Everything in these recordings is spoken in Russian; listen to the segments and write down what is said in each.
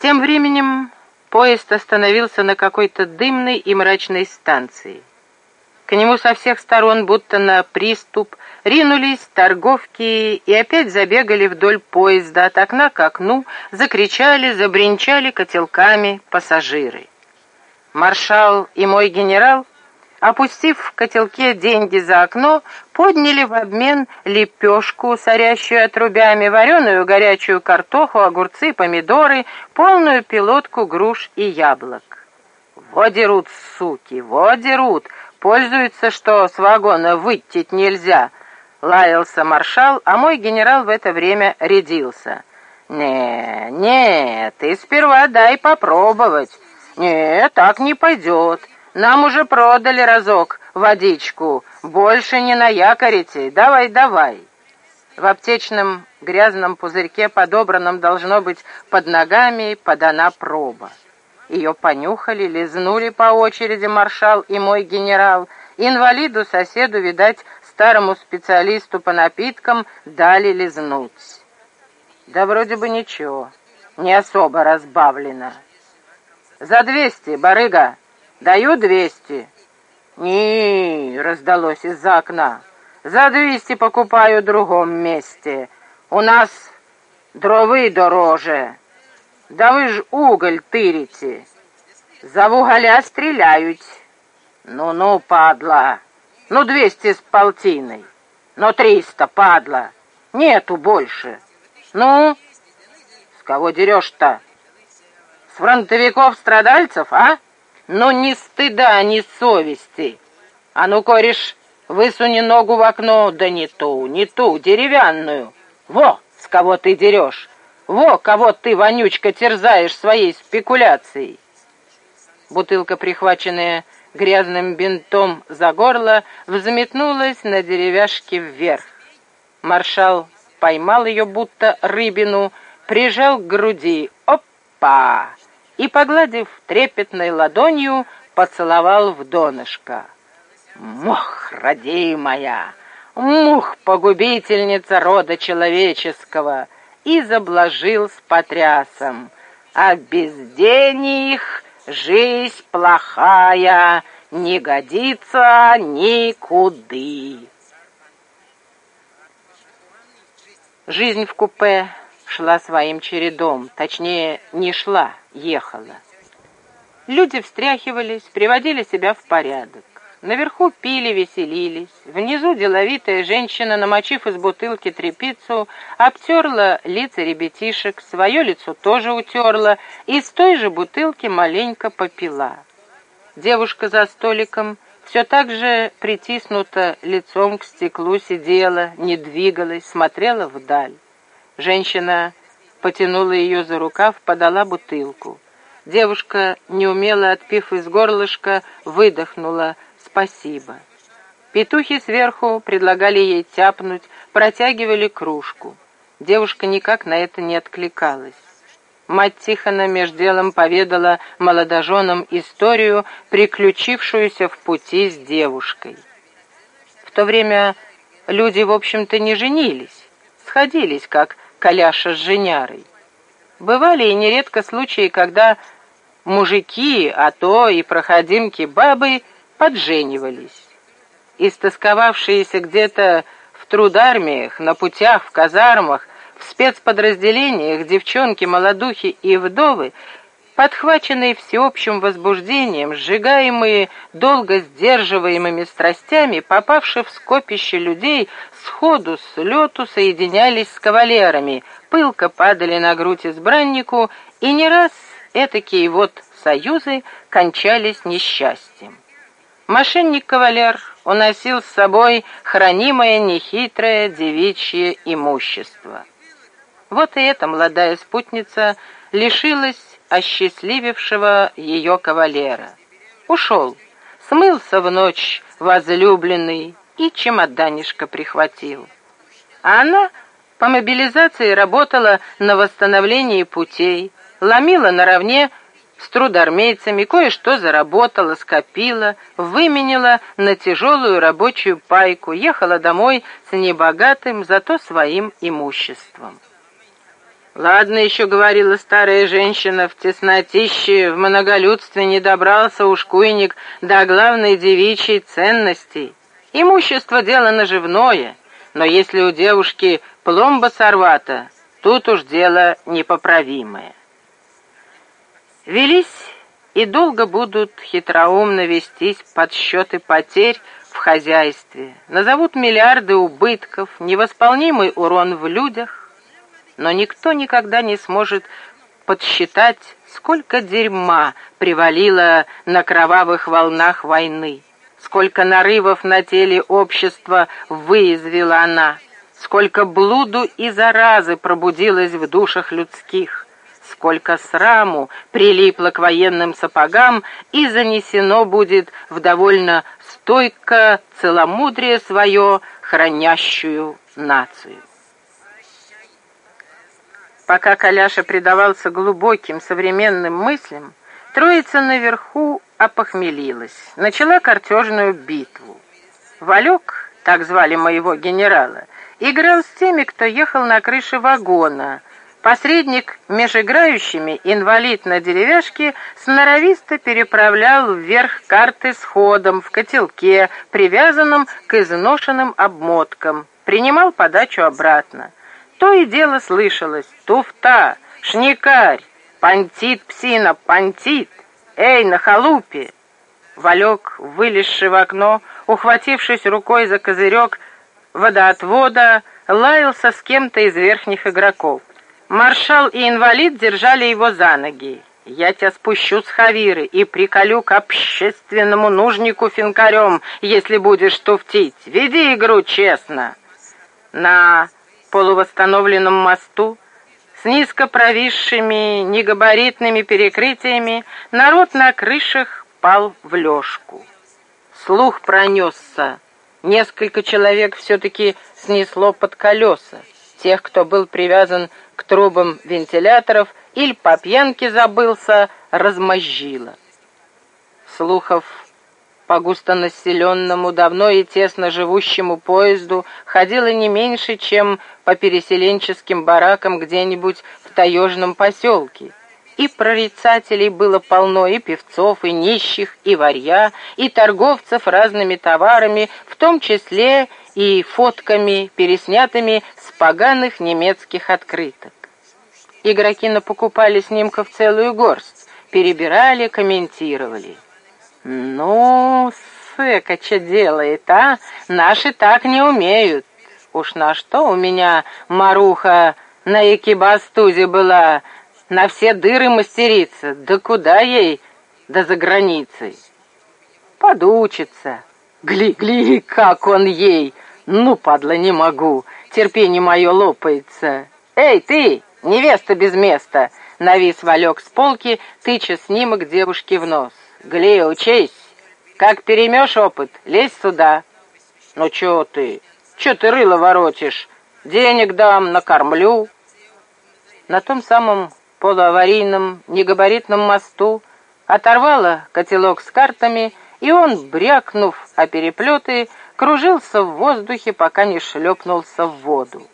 Тем временем поезд остановился на какой-то дымной и мрачной станции. К нему со всех сторон, будто на приступ, ринулись торговки и опять забегали вдоль поезда от окна к окну, закричали, забринчали котелками пассажиры. Маршал и мой генерал, опустив в котелке деньги за окно, подняли в обмен лепешку, сорящую отрубями, вареную горячую картоху, огурцы, помидоры, полную пилотку груш и яблок. «Во дерут, суки, во дерут! Пользуются, что с вагона выйти нельзя!» — лаялся маршал, а мой генерал в это время рядился. «Не, ты сперва дай попробовать. Не, так не пойдет. Нам уже продали разок водичку. Больше не наякорите. Давай, давай». В аптечном грязном пузырьке, подобранном, должно быть, под ногами, подана проба. Ее понюхали, лизнули по очереди маршал и мой генерал. Инвалиду-соседу, видать, старому специалисту по напиткам, дали лизнуть. Да вроде бы ничего, не особо разбавлено. «За 200, барыга! Даю 200!» «Не, — раздалось из-за окна, — за 200 покупаю в другом месте. У нас дровы дороже. Да вы ж уголь тырите. За уголя стреляют. Ну, падла. 200 с полтиной. 300, падла. Нету больше. Ну, с кого дерешь-то? С фронтовиков-страдальцев, а? Ни стыда, ни совести. А ну, кореш, высуни ногу в окно, да не ту, деревянную. Во, с кого ты дерешь? Во, кого ты, вонючка, терзаешь своей спекуляцией. Бутылка, прихваченная грязным бинтом за горло, взметнулась на деревяшке вверх. Маршал поймал ее, будто рыбину, прижал к груди. Опа! И, погладив трепетной ладонью, поцеловал в донышко. «Мух, родимая! Мух, погубительница рода человеческого!» И заблажил с потрясом. «А без денег жизнь плохая, не годится никуды». Жизнь в купе шла своим чередом, точнее, не шла, ехала. Люди встряхивались, приводили себя в порядок. Наверху пили, веселились. Внизу деловитая женщина, намочив из бутылки тряпицу, обтерла лица ребятишек, свое лицо тоже утерла и с той же бутылки маленько попила. Девушка за столиком все так же притиснута лицом к стеклу сидела, не двигалась, смотрела вдаль. Женщина потянула ее за рукав, подала бутылку. Девушка, неумело отпив из горлышка, выдохнула «спасибо». Петухи сверху предлагали ей тяпнуть, протягивали кружку. Девушка никак на это не откликалась. Мать Тихона меж делом поведала молодоженам историю, приключившуюся в пути с девушкой. В то время люди, в общем-то, не женились, сходились, как Коляша с Женярой. Бывали и нередко случаи, когда мужики, а то и проходимки-бабы подженивались. Истосковавшиеся где-то в трудармиях, на путях, в казармах, в спецподразделениях девчонки-молодухи и вдовы, подхваченные всеобщим возбуждением, сжигаемые долго сдерживаемыми страстями, попавшие в скопище людей, сходу с лету соединялись с кавалерами, пылко падали на грудь избраннику, и не раз этакие вот союзы кончались несчастьем. Мошенник-кавалер уносил с собой хранимое нехитрое девичье имущество. Вот и эта молодая спутница лишилась осчастливившего ее кавалера. Ушел, смылся в ночь возлюбленный и чемоданишко прихватил. А она по мобилизации работала на восстановлении путей, ломила наравне с трудармейцами, кое-что заработала, скопила, выменила на тяжелую рабочую пайку, ехала домой с небогатым, зато своим имуществом. Ладно еще, говорила старая женщина, в теснотище, в многолюдстве не добрался ушкуйник до главной девичьей ценности. Имущество — дело наживное, но если у девушки пломба сорвата, тут уж дело непоправимое. Велись и долго будут хитроумно вестись подсчеты потерь в хозяйстве, назовут миллиарды убытков, невосполнимый урон в людях, но никто никогда не сможет подсчитать, сколько дерьма привалило на кровавых волнах войны, сколько нарывов на теле общества выязвила она, сколько блуду и заразы пробудилось в душах людских, сколько сраму прилипло к военным сапогам и занесено будет в довольно стойко целомудрие свое хранящую нацию. Пока Коляша предавался глубоким современным мыслям, троица наверху опохмелилась, начала картежную битву. Валек, так звали моего генерала, играл с теми, кто ехал на крыше вагона. Посредник меж играющими, инвалид на деревяшке, сноровисто переправлял вверх карты с ходом в котелке, привязанном к изношенным обмоткам, принимал подачу обратно. То и дело слышалось: туфта, шникарь, понтит псина, понтит, эй, на халупе. Валек, вылезший в окно, ухватившись рукой за козырек водоотвода, лаялся с кем-то из верхних игроков. Маршал и инвалид держали его за ноги. «Я тебя спущу с хавиры и приколю к общественному нужнику финкарем, если будешь туфтить. Веди игру честно». На полувосстановленном мосту с низко провисшими негабаритными перекрытиями народ на крышах пал в лёжку. Слух пронесся. Несколько человек все-таки снесло под колеса. Тех, кто был привязан к трубам вентиляторов или по пьянке забылся, размозжило. Слухов по густонаселенному, давно и тесно живущему поезду ходило не меньше, чем по переселенческим баракам где-нибудь в таежном поселке. И прорицателей было полно, и певцов, и нищих, и варья, и торговцев разными товарами, в том числе и фотками, переснятыми с поганых немецких открыток. Игроки напокупали снимков целую горсть, перебирали, комментировали. «Ну, сэкача делает, а? Наши так не умеют. Уж на что у меня Маруха на экибастузе была, на все дыры мастерица, да куда ей, да за границей. Подучится. Гли, как он ей! Ну, падла, не могу, терпение мое лопается. Эй, ты, невеста без места!» Навис Валек с полки, тыча снимок девушки в нос. «Гли, учись! Как переймешь опыт, лезь сюда!» «Ну, чё ты рыло воротишь? Денег дам, накормлю!» На том самом полуаварийном негабаритном мосту оторвало котелок с картами, и он, брякнув о переплеты, кружился в воздухе, пока не шлепнулся в воду.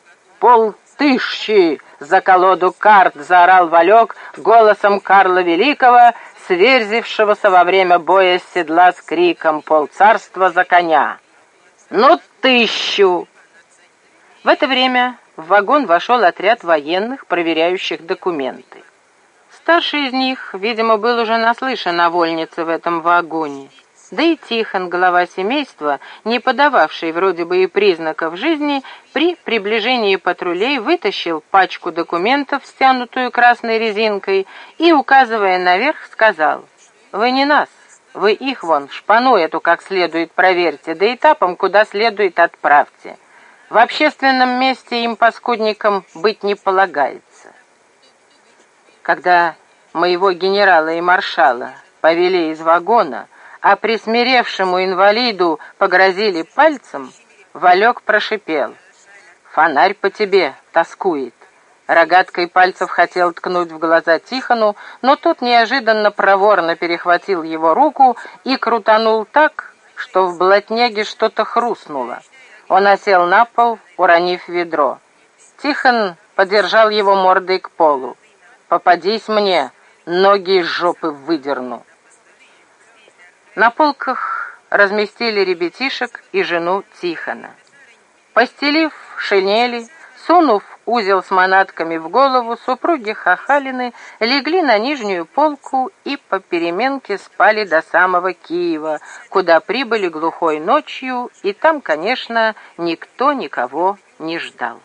«Полтыщи за колоду карт!» — заорал Валек голосом Карла Великого, сверзившегося во время боя с седла с криком «Полцарства за коня!» «Ну, 1000!» В это время в вагон вошел отряд военных, проверяющих документы. Старший из них, видимо, был уже наслышан о вольнице в этом вагоне. Да и Тихон, глава семейства, не подававший вроде бы и признаков жизни, при приближении патрулей вытащил пачку документов, стянутую красной резинкой, и, указывая наверх, сказал: «Вы не нас, вы их вон, шпану эту как следует проверьте, да этапом куда следует отправьте. В общественном месте им, паскудникам, быть не полагается». Когда моего генерала и маршала повели из вагона, а присмиревшему инвалиду погрозили пальцем, Валек прошипел: «Фонарь по тебе тоскует». Рогаткой пальцев хотел ткнуть в глаза Тихону, но тот неожиданно проворно перехватил его руку и крутанул так, что в блатняге что-то хрустнуло. Он осел на пол, уронив ведро. Тихон подержал его мордой к полу. «Попадись мне, ноги из жопы выдерну». На полках разместили ребятишек и жену Тихона. Постелив шинели, сунув узел с манатками в голову, супруги Хахалины легли на нижнюю полку и по переменке спали до самого Киева, куда прибыли глухой ночью, и там, конечно, никто никого не ждал.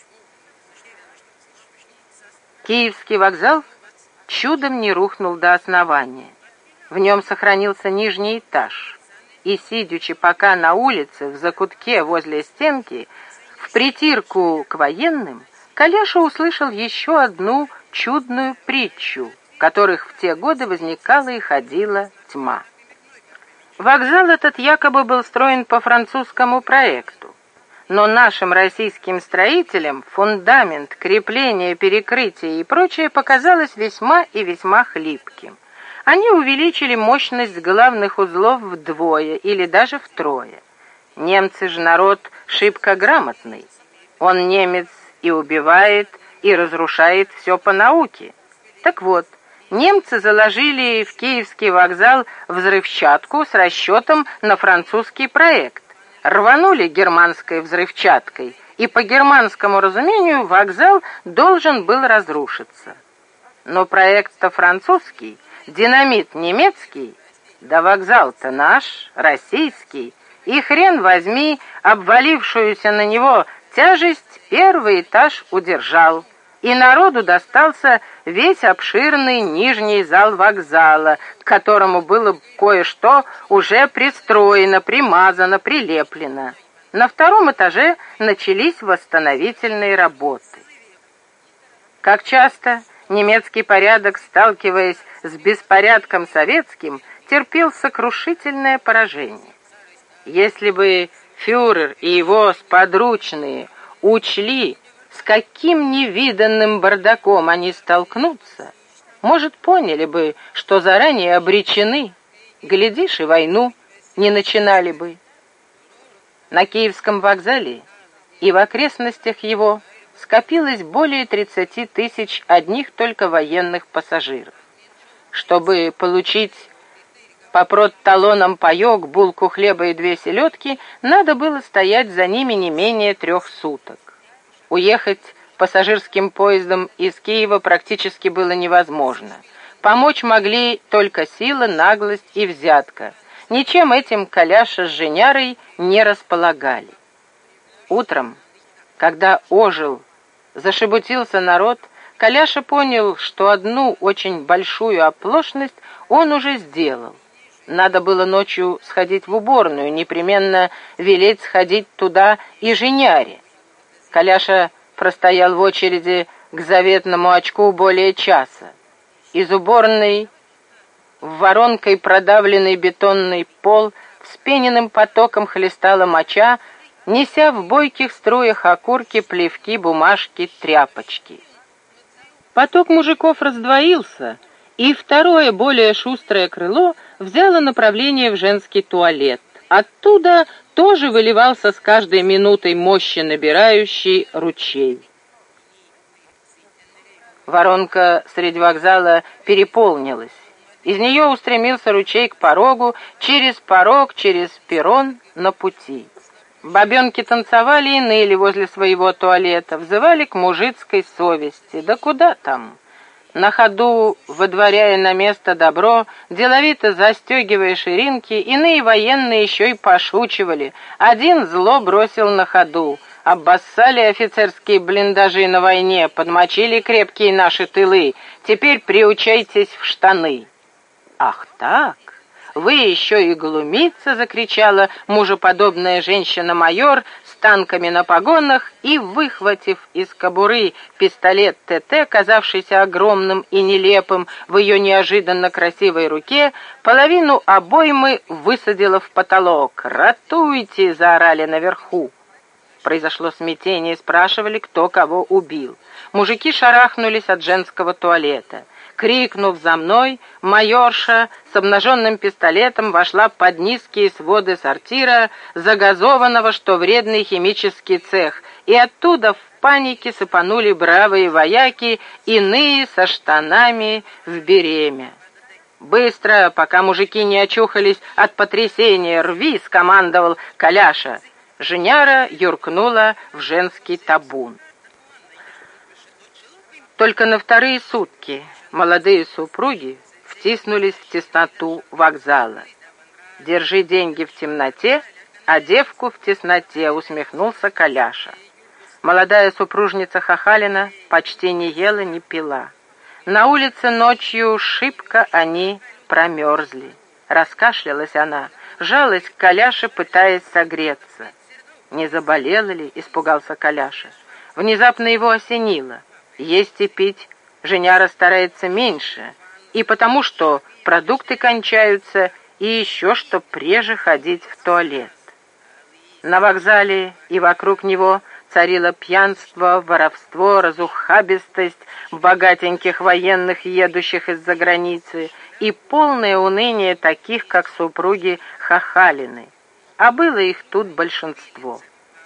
Киевский вокзал чудом не рухнул до основания. В нем сохранился нижний этаж, и, сидячи пока на улице, в закутке возле стенки, в притирку к военным, Коляша услышал еще одну чудную притчу, в которых в те годы возникала и ходила тьма. Вокзал этот якобы был строен по французскому проекту, но нашим российским строителям фундамент, крепление, перекрытие и прочее показалось весьма и весьма хлипким. Они увеличили мощность главных узлов вдвое или даже втрое. Немцы же народ шибко грамотный. Он, немец, и убивает, и разрушает все по науке. Так вот, немцы заложили в Киевский вокзал взрывчатку с расчетом на французский проект. Рванули германской взрывчаткой, и по германскому разумению вокзал должен был разрушиться. Но проект-то французский, динамит немецкий, да вокзал-то наш, российский, и хрен возьми, обвалившуюся на него тяжесть первый этаж удержал, и народу достался весь обширный нижний зал вокзала, к которому было кое-что уже пристроено, примазано, прилеплено. На втором этаже начались восстановительные работы. Как часто немецкий порядок, сталкиваясь с беспорядком советским, терпел сокрушительное поражение. Если бы фюрер и его сподручные учли, с каким невиданным бардаком они столкнутся, может, поняли бы, что заранее обречены, глядишь, и войну не начинали бы. На Киевском вокзале и в окрестностях его скопилось более 30 тысяч одних только военных пассажиров. Чтобы получить по продталонам паёк, булку хлеба и 2 селедки, надо было стоять за ними не менее 3 суток. Уехать пассажирским поездом из Киева практически было невозможно. Помочь могли только сила, наглость и взятка. Ничем этим Коляша с Женярой не располагали. Утром, когда ожил, зашебутился народ, Коляша понял, что одну очень большую оплошность он уже сделал. Надо было ночью сходить в уборную, непременно велеть сходить туда и Женяре. Коляша простоял в очереди к заветному очку более часа. Из уборной в воронкой продавленный бетонный пол вспененным потоком хлестала моча, неся в бойких струях окурки, плевки, бумажки, тряпочки. Поток мужиков раздвоился, и второе, более шустрое крыло взяло направление в женский туалет. Оттуда тоже выливался с каждой минутой мощи набирающий ручей. Воронка среди вокзала переполнилась. Из нее устремился ручей к порогу, через порог, через перрон на пути. Бабенки танцевали и ныли возле своего туалета, взывали к мужицкой совести. Да куда там? На ходу, выдворяя на место добро, деловито застегивая ширинки, иные военные еще и пошучивали. Один зло бросил на ходу. Обоссали офицерские блиндажи на войне, подмочили крепкие наши тылы. Теперь приучайтесь в штаны. Ах так? Вы еще и глумиться, закричала мужеподобная женщина-майор с танками на погонах и, выхватив из кобуры пистолет ТТ, казавшийся огромным и нелепым в ее неожиданно красивой руке, половину обоймы высадила в потолок. «Ратуйте!» — заорали наверху. Произошло смятение, спрашивали, кто кого убил. Мужики шарахнулись от женского туалета. Крикнув «За мной!», майорша с обнаженным пистолетом вошла под низкие своды сортира, загазованного, что вредный химический цех, и оттуда в панике сыпанули бравые вояки, иные со штанами в беремя. «Быстро, пока мужики не очухались от потрясения, рви!» — скомандовал Коляша. Женяра юркнула в женский табун. Только на вторые сутки молодые супруги втиснулись в тесноту вокзала. «Держи деньги в темноте, а девку в тесноте», — усмехнулся Коляша. Молодая супружница Хахалина почти не ела, не пила. На улице ночью шибко они промерзли. Раскашлялась она, жалась к Коляше, пытаясь согреться. «Не заболела ли?» — испугался Коляша. Внезапно его осенило. Есть и пить Женяра старается меньше, и потому что продукты кончаются, и еще что реже ходить в туалет. На вокзале и вокруг него царило пьянство, воровство, разухабистость богатеньких военных, едущих из-за границы, и полное уныние таких, как супруги Хахалины. А было их тут большинство.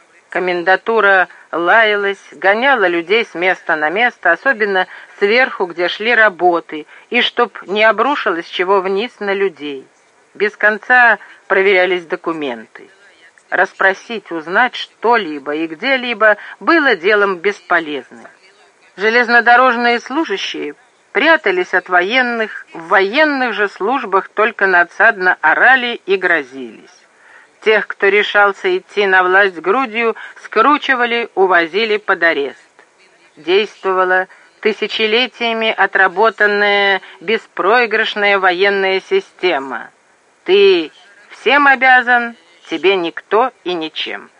Комендатура лаялась, гоняла людей с места на место, особенно сверху, где шли работы, и чтоб не обрушилось чего вниз на людей. Без конца проверялись документы. Расспросить, узнать что-либо и где-либо было делом бесполезным. Железнодорожные служащие прятались от военных, в военных же службах только надсадно орали и грозились. Тех, кто решался идти на власть грудью, скручивали, увозили под арест. Действовала тысячелетиями отработанная беспроигрышная военная система. Ты всем обязан, тебе никто и ничем.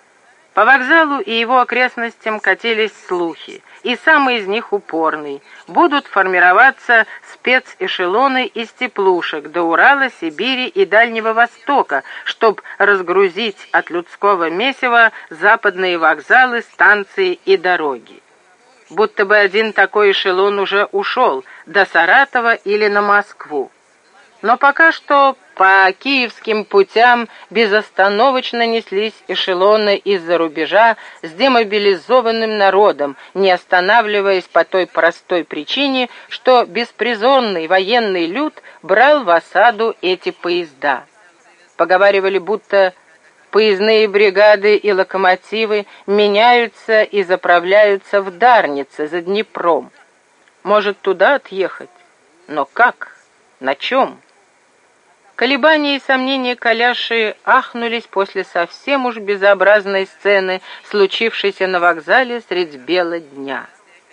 По вокзалу и его окрестностям катились слухи, и самый из них упорный. Будут формироваться спецэшелоны из теплушек до Урала, Сибири и Дальнего Востока, чтобы разгрузить от людского месива западные вокзалы, станции и дороги. Будто бы один такой эшелон уже ушел до Саратова или на Москву. Но пока что по киевским путям безостановочно неслись эшелоны из-за рубежа с демобилизованным народом, не останавливаясь по той простой причине, что беспризорный военный люд брал в осаду эти поезда. Поговаривали, будто поездные бригады и локомотивы меняются и заправляются в Дарнице за Днепром. Может, туда отъехать? Но как? На чем? Колебания и сомнения Коляши ахнулись после совсем уж безобразной сцены, случившейся на вокзале средь бела дня.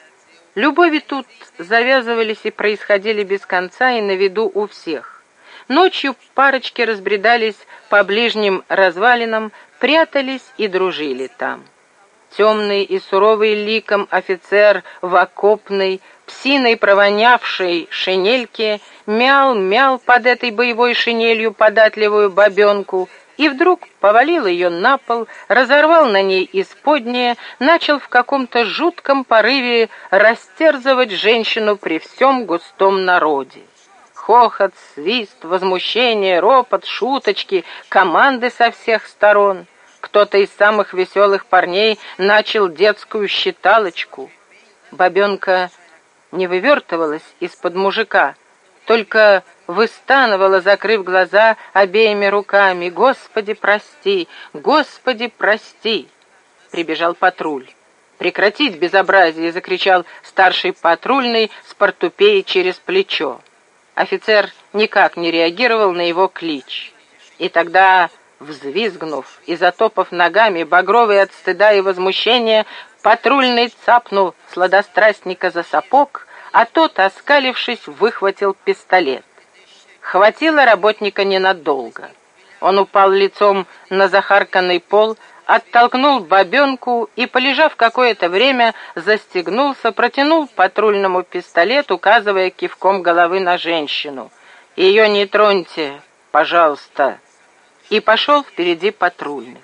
Любови тут завязывались и происходили без конца и на виду у всех. Ночью парочки разбредались по ближним развалинам, прятались и дружили там. Темный и суровый ликом офицер в окопной, псиной провонявшей шинельке мял под этой боевой шинелью податливую бабенку и вдруг повалил ее на пол, разорвал на ней исподнее, начал в каком-то жутком порыве растерзывать женщину при всем густом народе. Хохот, свист, возмущение, ропот, шуточки, команды со всех сторон. Кто-то из самых веселых парней начал детскую считалочку. Бабенка не вывертывалась из-под мужика, только выстанывала, закрыв глаза обеими руками. «Господи, прости! Господи, прости!» Прибежал патруль. «Прекратить безобразие!» — закричал старший патрульный с портупеей через плечо. Офицер никак не реагировал на его клич. И тогда, взвизгнув и затопав ногами, багровый от стыда и возмущения, патрульный цапнул сладострастника за сапог, а тот, оскалившись, выхватил пистолет. Хватило работника ненадолго. Он упал лицом на захарканный пол, оттолкнул бабенку и, полежав какое-то время, застегнулся, протянул патрульному пистолет, указывая кивком головы на женщину. «Ее не троньте, пожалуйста!» И пошел впереди патрульных.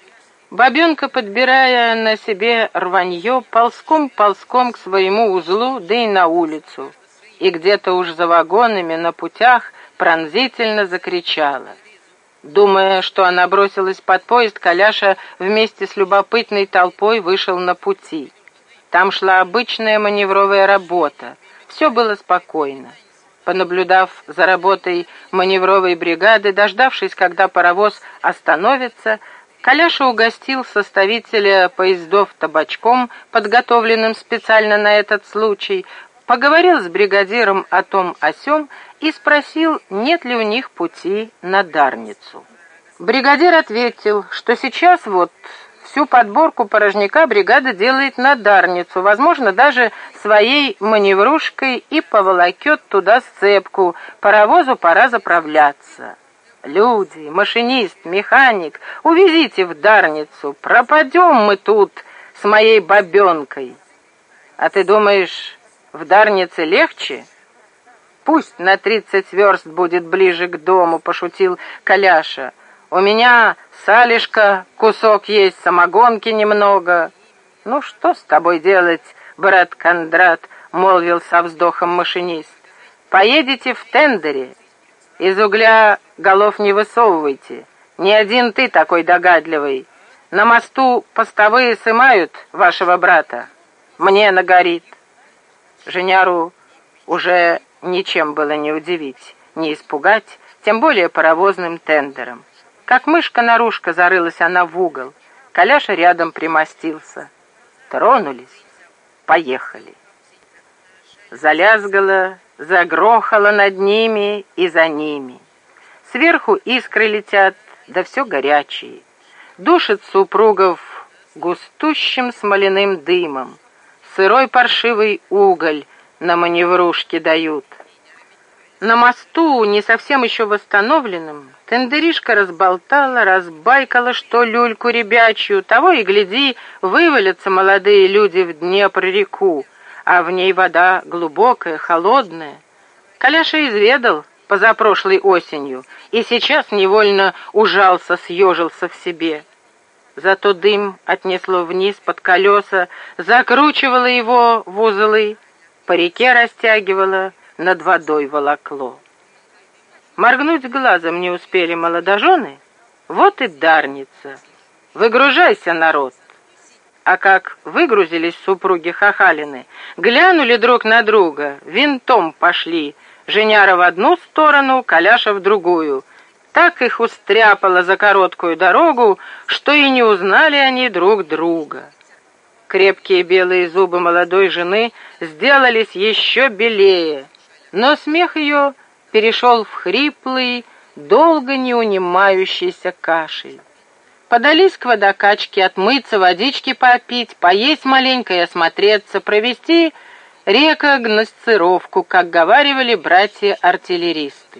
Бабенка, подбирая на себе рванье, ползком к своему узлу, да и на улицу, и где-то уж за вагонами на путях пронзительно закричала: Думая, что она бросилась под поезд, Коляша вместе с любопытной толпой вышел на пути. Там шла обычная маневровая работа. Все было спокойно. Понаблюдав за работой маневровой бригады, дождавшись, когда паровоз остановится, Коляша угостил составителя поездов табачком, подготовленным специально на этот случай, поговорил с бригадиром о том о сём и спросил, нет ли у них пути на Дарницу. Бригадир ответил, что сейчас вот всю подборку порожняка бригада делает на Дарницу, возможно, даже своей маневрушкой, и поволокет туда сцепку. Паровозу пора заправляться. Люди, машинист, механик, увезите в Дарницу, пропадем мы тут с моей бабенкой. А ты думаешь, в Дарнице легче? Пусть на 30 верст будет ближе к дому, пошутил Коляша. У меня салишка, кусок есть, самогонки немного. Ну, что с тобой делать, брат Кондрат, молвил со вздохом машинист. Поедете в тендере. Из угля голов не высовывайте. Не один ты такой догадливый. На мосту постовые сымают вашего брата. Мне нагорит. Женяру уже ничем было не удивить, не испугать, тем более паровозным тендером. Как мышка-нарушка зарылась она в угол. Коляша рядом примостился. Тронулись, поехали. Залязгало, загрохало над ними и за ними. Сверху искры летят, да все горячие. Душит супругов густущим смоляным дымом. Сырой паршивый уголь на маневрушке дают. На мосту, не совсем еще восстановленном, тендеришка разболтала, разбайкала, что люльку ребячью, того и гляди, вывалятся молодые люди в Днепр-реку, а в ней вода глубокая, холодная. Коляша изведал позапрошлой осенью, и сейчас невольно ужался, съежился в себе. Зато дым отнесло вниз под колеса, закручивало его в узлы, по реке растягивало, над водой волокло. Моргнуть глазом не успели молодожены, вот и Дарница. Выгружайся, народ. А как выгрузились супруги Хахалины, глянули друг на друга, винтом пошли, Женяра в одну сторону, Коляша в другую. Так их устряпало за короткую дорогу, что и не узнали они друг друга. Крепкие белые зубы молодой жены сделались еще белее, но смех ее перешел в хриплый, долго не унимающийся кашель. Подались к водокачке отмыться, водички попить, поесть маленько и осмотреться, провести рекогносцировку, как говаривали братья-артиллеристы.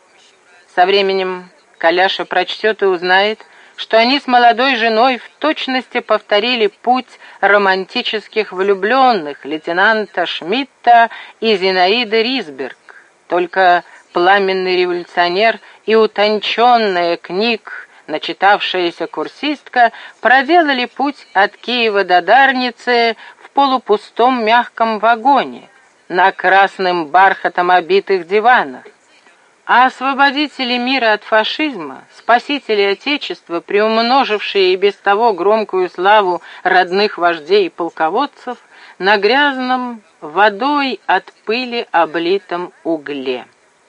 Со временем Коляша прочтет и узнает, что они с молодой женой в точности повторили путь романтических влюбленных лейтенанта Шмидта и Зинаиды Рисберг. Только пламенный революционер и утонченная книг, начитавшаяся курсистка, проделали путь от Киева до Дарницы в полупустом мягком вагоне, на красным бархатом обитых диванах. А освободители мира от фашизма, спасители Отечества, приумножившие и без того громкую славу родных вождей и полководцев, на грязном, водой от пыли облитом угле.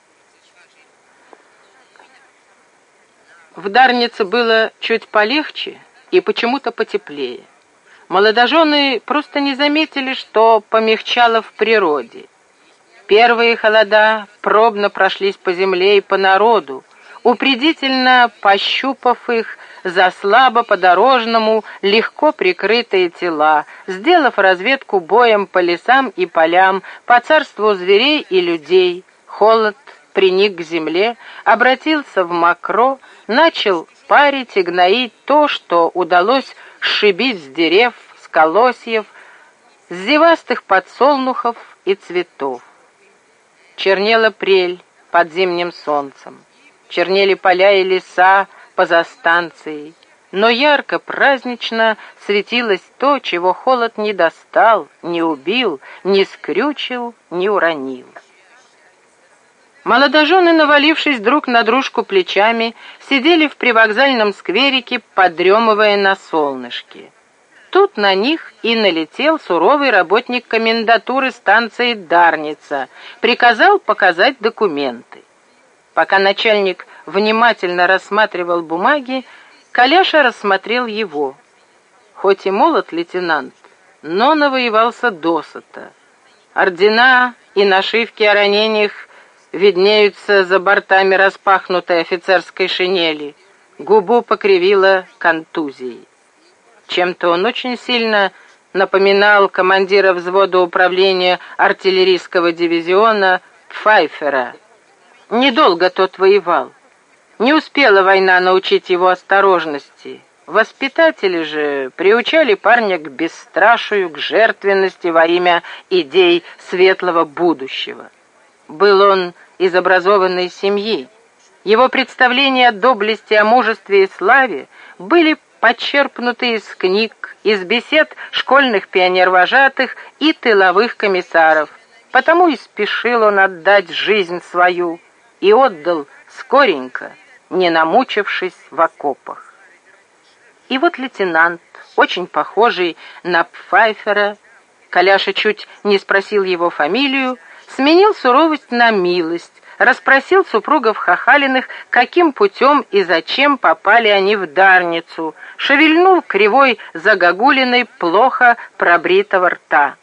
В Дарнице было чуть полегче и почему-то потеплее. Молодожены просто не заметили, что помягчало в природе. Первые холода пробно прошлись по земле и по народу, упредительно пощупав их за слабо по-дорожному легко прикрытые тела, сделав разведку боем по лесам и полям, по царству зверей и людей. Холод приник к земле, обратился в мокро, начал парить и гноить то, что удалось сшибить с дерев, с колосьев, с зевастых подсолнухов и цветов. Чернела прель под зимним солнцем, чернели поля и леса поза станцией, но ярко, празднично светилось то, чего холод не достал, не убил, не скрючил, не уронил. Молодожены, навалившись друг на дружку плечами, сидели в привокзальном скверике, подремывая на солнышке. Тут на них и налетел суровый работник комендатуры станции Дарница, приказал показать документы. Пока начальник внимательно рассматривал бумаги, Коляша рассмотрел его. Хоть и молод лейтенант, но навоевался досыта. Ордена и нашивки о ранениях виднеются за бортами распахнутой офицерской шинели. Губу покривила контузией. Чем-то он очень сильно напоминал командира взвода управления артиллерийского дивизиона Пфайфера. Недолго тот воевал. Не успела война научить его осторожности. Воспитатели же приучали парня к бесстрашию, к жертвенности во имя идей светлого будущего. Был он из образованной семьи. Его представления о доблести, о мужестве и славе были почерпнуты из книг, из бесед школьных пионервожатых и тыловых комиссаров. Потому и спешил он отдать жизнь свою, и отдал скоренько, не намучившись в окопах. И вот лейтенант, очень похожий на Пфайфера, Коляша чуть не спросил его фамилию, сменил суровость на милость, расспросил супругов Хахалиных, каким путем и зачем попали они в Дарницу, шевельнул кривой загогулиной плохо пробритого рта.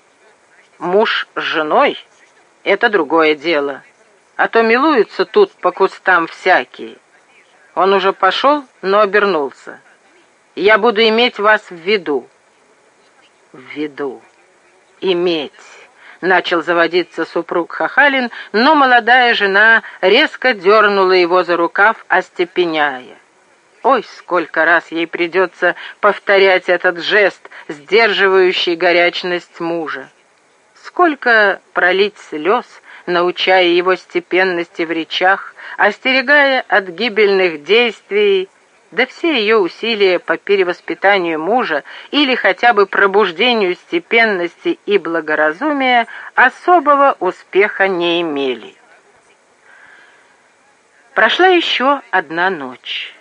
Муж с женой — это другое дело, а то милуются тут по кустам всякие. Он уже пошел, но обернулся. «Я буду иметь вас в виду». «В виду. Иметь». Начал заводиться супруг Хахалин, но молодая жена резко дернула его за рукав, остепеняя. Ой, сколько раз ей придется повторять этот жест, сдерживающий горячность мужа. Сколько пролить слез, научая его степенности в речах, остерегая от гибельных действий, да все ее усилия по перевоспитанию мужа или хотя бы пробуждению степенности и благоразумия особого успеха не имели. Прошла еще одна ночь.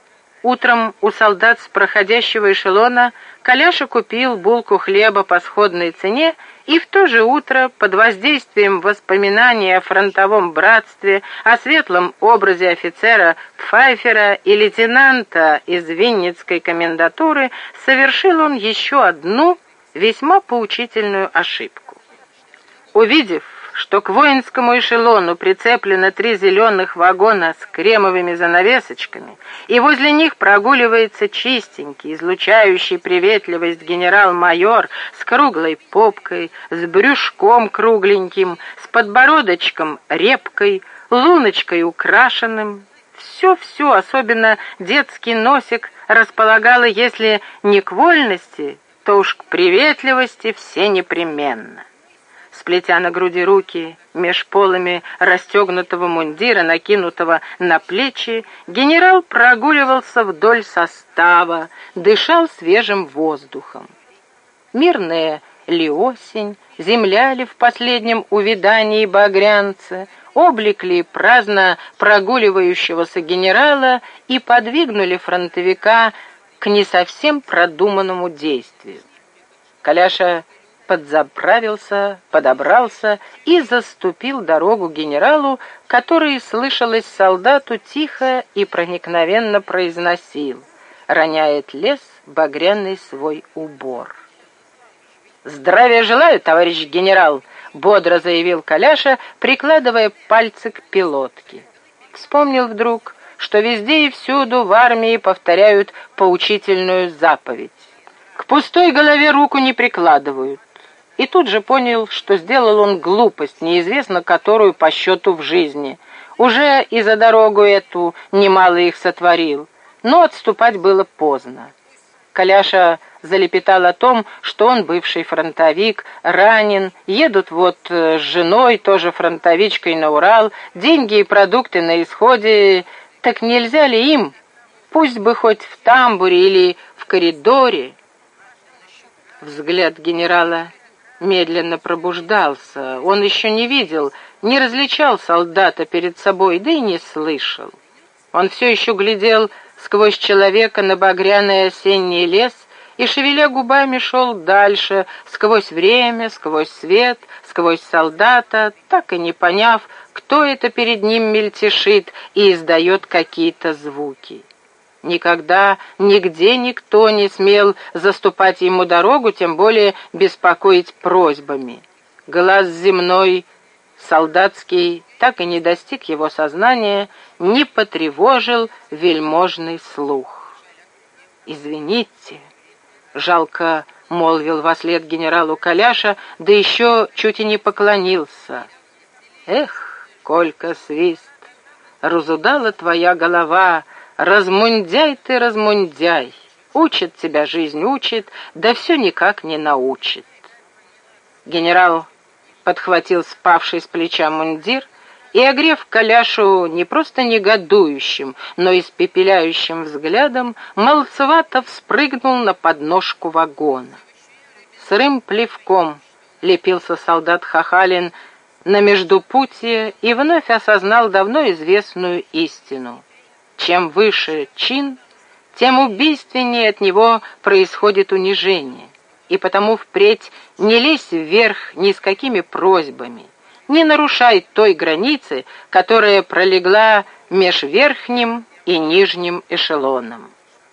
Утром у солдат с проходящего эшелона Коляша купил булку хлеба по сходной цене, и в то же утро, под воздействием воспоминаний о фронтовом братстве, о светлом образе офицера Пфайфера и лейтенанта из Винницкой комендатуры, совершил он еще одну весьма поучительную ошибку. Увидев, что к воинскому эшелону прицеплено 3 зеленых вагона с кремовыми занавесочками, и возле них прогуливается чистенький, излучающий приветливость генерал-майор с круглой попкой, с брюшком кругленьким, с подбородочком репкой, луночкой украшенным. Все, особенно детский носик, располагало, если не к вольности, то уж к приветливости все непременно. Сплетя на груди руки, меж полами расстегнутого мундира, накинутого на плечи, генерал прогуливался вдоль состава, дышал свежим воздухом. Мирная ли осень, земля ли в последнем увидании багрянца, облекли праздно прогуливающегося генерала и подвигнули фронтовика к не совсем продуманному действию. Коляша подзаправился, подобрался и заступил дорогу генералу, который, слышалось солдату, тихо и проникновенно произносил: роняет лес багряный свой убор. «Здравия желаю, товарищ генерал!» — бодро заявил Коляша, прикладывая пальцы к пилотке. Вспомнил вдруг, что везде и всюду в армии повторяют поучительную заповедь: к пустой голове руку не прикладывают. И тут же понял, что сделал он глупость, неизвестно которую по счету в жизни. Уже и за дорогу эту немало их сотворил, но отступать было поздно. Коляша залепетал о том, что он бывший фронтовик, ранен, едут вот с женой, тоже фронтовичкой, на Урал, деньги и продукты на исходе, так нельзя ли им, пусть бы хоть в тамбуре или в коридоре? Взгляд генерала медленно пробуждался, он еще не видел, не различал солдата перед собой, да и не слышал. Он все еще глядел сквозь человека на багряный осенний лес и, шевеля губами, шел дальше, сквозь время, сквозь свет, сквозь солдата, так и не поняв, кто это перед ним мельтешит и издает какие-то звуки. Никогда, нигде никто не смел заступать ему дорогу, тем более беспокоить просьбами. Глаз земной, солдатский, так и не достиг его сознания, не потревожил вельможный слух. «Извините», — жалко молвил вослед генералу Коляша, да еще чуть и не поклонился. «Эх, Колька Свист, разудала твоя голова, размундяй ты, размундяй, учит тебя жизнь, учит, да все никак не научит». Генерал подхватил спавший с плеча мундир и, огрев Коляшу не просто негодующим, но испепеляющим взглядом, молодцевато вспрыгнул на подножку вагона. Сырым плевком лепился солдат Хахалин на междупутье и вновь осознал давно известную истину. Чем выше чин, тем убийственнее от него происходит унижение, и потому впредь не лезь вверх ни с какими просьбами, не нарушай той границы, которая пролегла меж верхним и нижним эшелоном.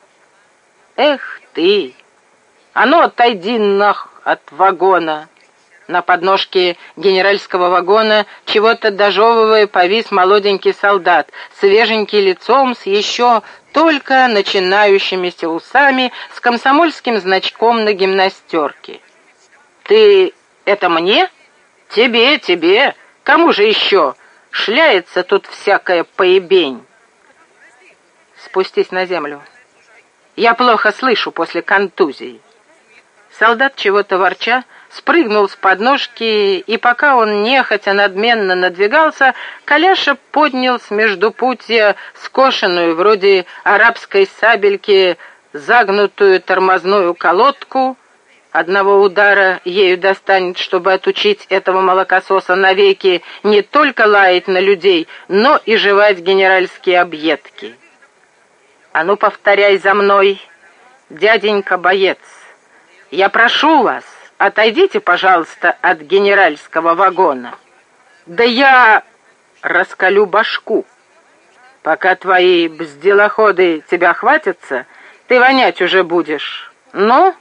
«Эх ты! А ну отойди нах от вагона!» На подножке генеральского вагона, чего-то дожевывая, повис молоденький солдат, свеженький лицом, с еще только начинающимися усами, с комсомольским значком на гимнастерке. «Ты это мне?» «Тебе, тебе! Кому же еще? Шляется тут всякая поебень!» «Спустись на землю. Я плохо слышу после контузии». Солдат, чего-то ворча, спрыгнул с подножки, и пока он нехотя надменно надвигался, Коляша поднял с междупутья скошенную, вроде арабской сабельки, загнутую тормозную колодку. Одного удара ею достанет, чтобы отучить этого молокососа навеки не только лаять на людей, но и жевать генеральские объедки. «А ну, повторяй за мной, дяденька-боец! Я прошу вас, отойдите, пожалуйста, от генеральского вагона. Да я раскалю башку. Пока твои бзделоходы тебя хватятся, ты вонять уже будешь. Ну,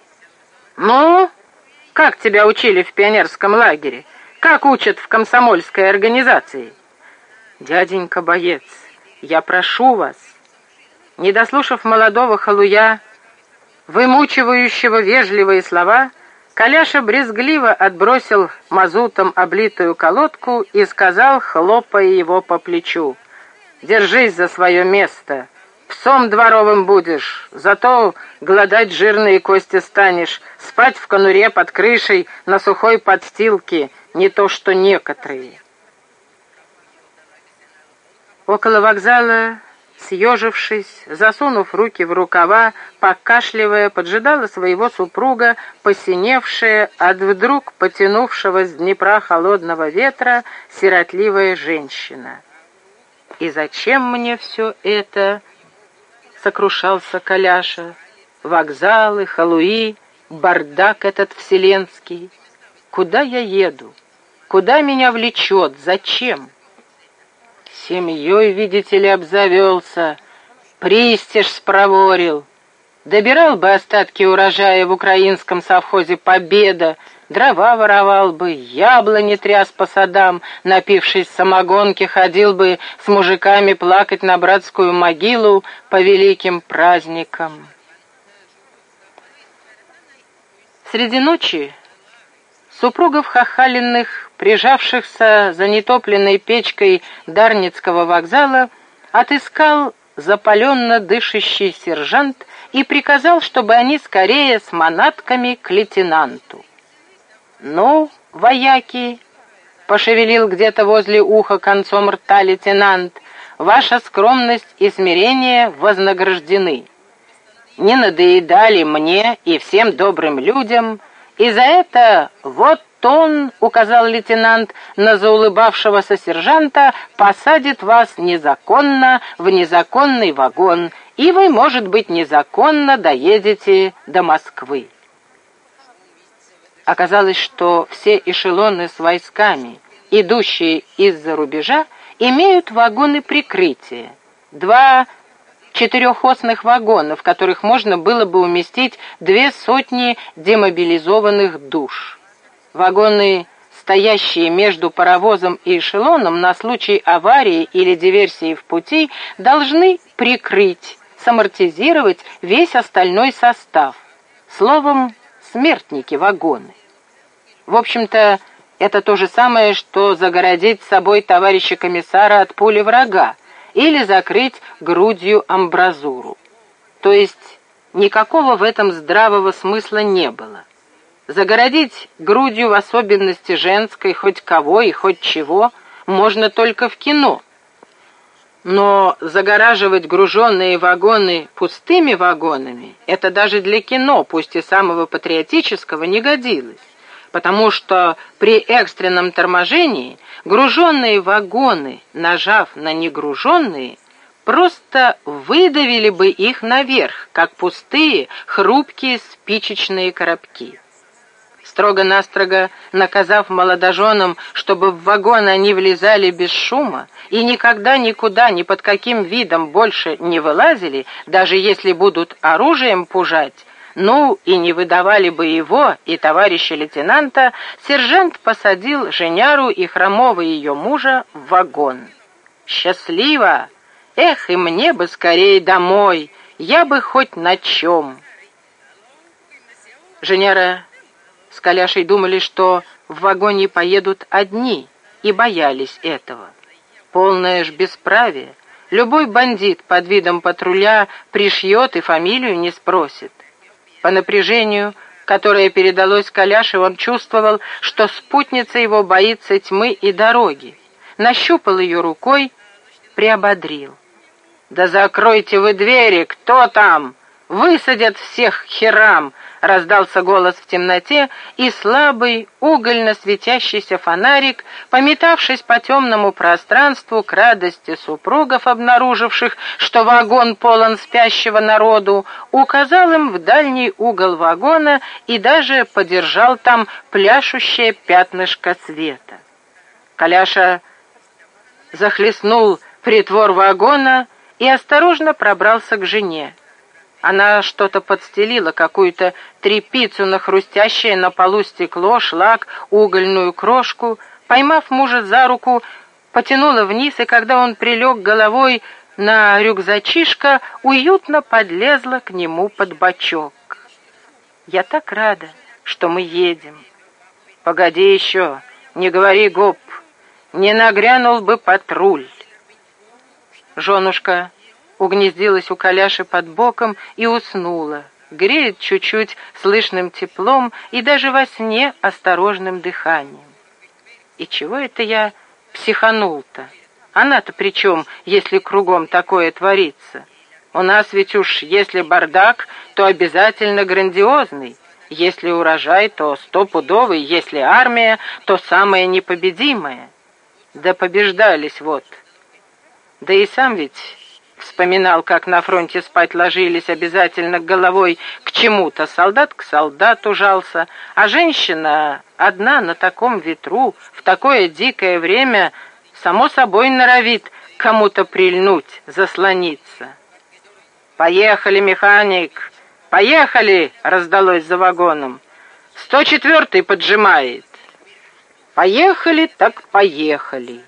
как тебя учили в пионерском лагере? Как учат в комсомольской организации?» «Дяденька-боец, я прошу вас». Не дослушав молодого халуя, вымучивающего вежливые слова, Коляша брезгливо отбросил мазутом облитую колодку и сказал, хлопая его по плечу: «Держись за свое место, псом дворовым будешь, зато голодать жирные кости станешь, спать в конуре под крышей на сухой подстилке, не то что некоторые». Около вокзала, съежившись, засунув руки в рукава, покашливая, поджидала своего супруга, посиневшая от вдруг потянувшего с Днепра холодного ветра сиротливая женщина. «И зачем мне все это?» — сокрушался Коляша. «Вокзалы, халуи, бардак этот вселенский. Куда я еду? Куда меня влечет? Зачем?» «Семьей, видите ли, обзавелся, пристиж спроворил. Добирал бы остатки урожая в украинском совхозе «Победа», дрова воровал бы, яблони тряс по садам, напившись самогонки, ходил бы с мужиками плакать на братскую могилу по великим праздникам». Среди ночи супругов Хахалиных, прижавшихся за нетопленной печкой Дарницкого вокзала, отыскал запаленно дышащий сержант и приказал, чтобы они скорее с манатками к лейтенанту. «Ну, вояки», — пошевелил где-то возле уха концом рта лейтенант, — «ваша скромность и смирение вознаграждены. Не надоедали мне и всем добрым людям, и за это вот то он, указал лейтенант на заулыбавшегося сержанта, посадит вас незаконно в незаконный вагон, и вы, может быть, незаконно доедете до Москвы. Оказалось, что все эшелоны с войсками, идущие из-за рубежа, имеют вагоны прикрытия. 2 четырехосных вагона, в которых можно было бы уместить 200 демобилизованных душ. Вагоны, стоящие между паровозом и эшелоном на случай аварии или диверсии в пути, должны прикрыть, самортизировать весь остальной состав. Словом, смертники-вагоны. В общем-то, это то же самое, что загородить собой товарища комиссара от пули врага или закрыть грудью амбразуру. То есть никакого в этом здравого смысла не было. Загородить грудью, в особенности женской, хоть кого и хоть чего, можно только в кино. Но загораживать груженные вагоны пустыми вагонами, это даже для кино, пусть и самого патриотического, не годилось. Потому что при экстренном торможении груженные вагоны, нажав на негруженные, просто выдавили бы их наверх, как пустые, хрупкие спичечные коробки. Строго-настрого наказав молодоженам, чтобы в вагон они влезали без шума и никогда никуда ни под каким видом больше не вылазили, даже если будут оружием пужать, ну и не выдавали бы его и товарища лейтенанта, сержант посадил Женяру и хромого ее мужа в вагон. Счастливо! Эх, и мне бы скорее домой, я бы хоть на чем. Женяра с Коляшей думали, что в вагоне поедут одни, и боялись этого. Полное ж бесправие. Любой бандит под видом патруля пришьет и фамилию не спросит. По напряжению, которое передалось Коляше, он чувствовал, что спутница его боится тьмы и дороги. Нащупал ее рукой, приободрил. «Да закройте вы двери! Кто там? Высадят всех к херам!» Раздался голос в темноте, и слабый, угольно светящийся фонарик, пометавшись по темному пространству к радости супругов, обнаруживших, что вагон полон спящего народу, указал им в дальний угол вагона и даже подержал там пляшущее пятнышко света. Коляша захлестнул притвор вагона и осторожно пробрался к жене. Она что-то подстелила, какую-то тряпицу на хрустящее на полу стекло, шлак, угольную крошку. Поймав мужа за руку, потянула вниз, и когда он прилег головой на рюкзачишко, уютно подлезла к нему под бочок. «Я так рада, что мы едем». «Погоди еще, не говори гоп, не нагрянул бы патруль». Женушка угнездилась у Коляши под боком и уснула, греет чуть-чуть слышным теплом и даже во сне осторожным дыханием. И чего это я психанул-то? Она-то при чем, если кругом такое творится? У нас ведь уж если бардак, то обязательно грандиозный. Если урожай, то стопудовый, если армия, то самая непобедимая. Да побеждались вот. Да и сам ведь вспоминал, как на фронте спать ложились обязательно головой к чему-то, солдат к солдату жался, а женщина одна на таком ветру, в такое дикое время, само собой норовит кому-то прильнуть, заслониться. «Поехали, механик! Поехали!» — раздалось за вагоном. 104-й поджимает. «Поехали, так поехали!»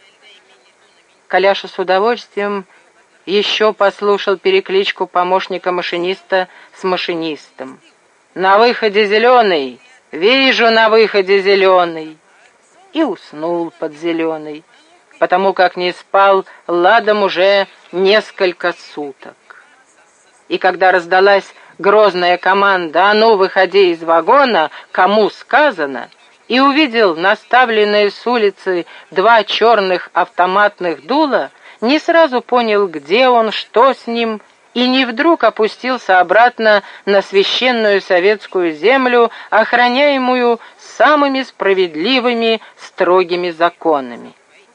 Коляша с удовольствием еще послушал перекличку помощника машиниста с машинистом. «На выходе зеленый! Вижу, на выходе зеленый!» И уснул под зеленый, потому как не спал ладом уже несколько суток. И когда раздалась грозная команда «А ну, выходи из вагона, кому сказано!», и увидел наставленные с улицы 2 черных автоматных дула, не сразу понял, где он, что с ним, и не вдруг опустился обратно на священную советскую землю, охраняемую самыми справедливыми, строгими законами.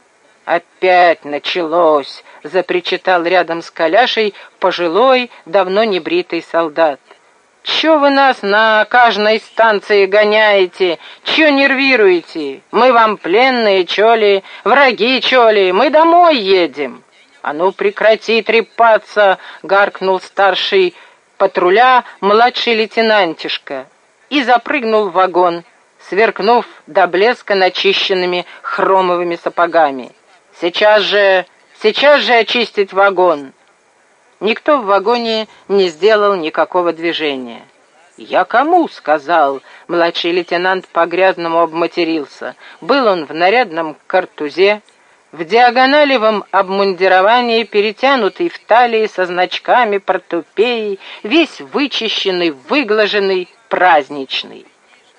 «Опять началось!» — запричитал рядом с Коляшей пожилой, давно небритый солдат. «Чё вы нас на каждой станции гоняете? Чё нервируете? Мы вам пленные, чё ли? Враги, чё ли? Мы домой едем!» «А ну прекрати трепаться!» — гаркнул старший патруля младший лейтенантишка и запрыгнул в вагон, сверкнув до блеска начищенными хромовыми сапогами. Сейчас же очистить вагон!» Никто в вагоне не сделал никакого движения. «Я кому?» — сказал. Младший лейтенант по-грязному обматерился. Был он в нарядном картузе, в диагоналевом обмундировании, перетянутый в талии со значками портупеи, весь вычищенный, выглаженный, праздничный.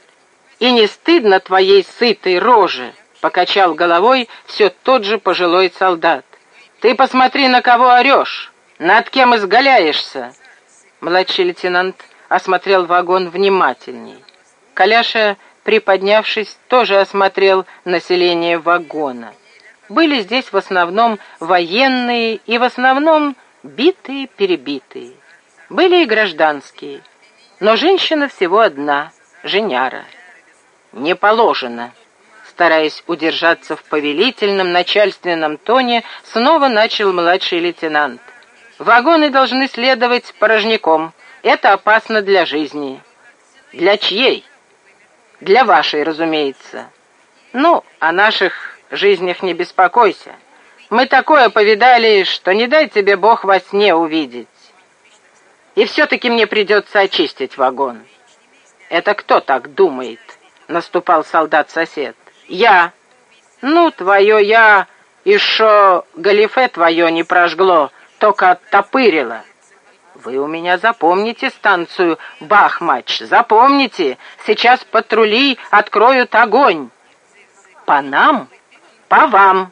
«И не стыдно твоей сытой роже?» — покачал головой все тот же пожилой солдат. «Ты посмотри, на кого орешь! Над кем изгаляешься?» Младший лейтенант осмотрел вагон внимательней. Коляша, приподнявшись, тоже осмотрел население вагона. Были здесь в основном военные и в основном битые-перебитые. Были и гражданские, но женщина всего одна, женяра. «Не положено», стараясь удержаться в повелительном начальственном тоне, снова начал младший лейтенант. «Вагоны должны следовать порожняком. Это опасно для жизни». «Для чьей?» «Для вашей, разумеется». «Ну, о наших жизнях не беспокойся. Мы такое повидали, что не дай тебе Бог во сне увидеть. И все-таки мне придется очистить вагон». «Это кто так думает?» — наступал солдат-сосед. «Я». «Ну, твое «я» и шо галифе твое не прожгло, только оттопырило». «Вы у меня запомните станцию Бахмач, запомните, сейчас патрули откроют огонь». «По нам? По вам».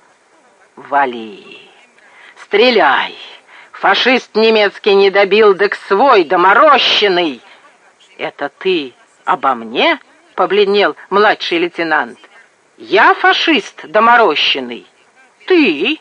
«Вали, стреляй, фашист немецкий не добил, так свой, доморощенный». «Это ты обо мне?» — побледнел младший лейтенант. «Я фашист доморощенный». «Ты?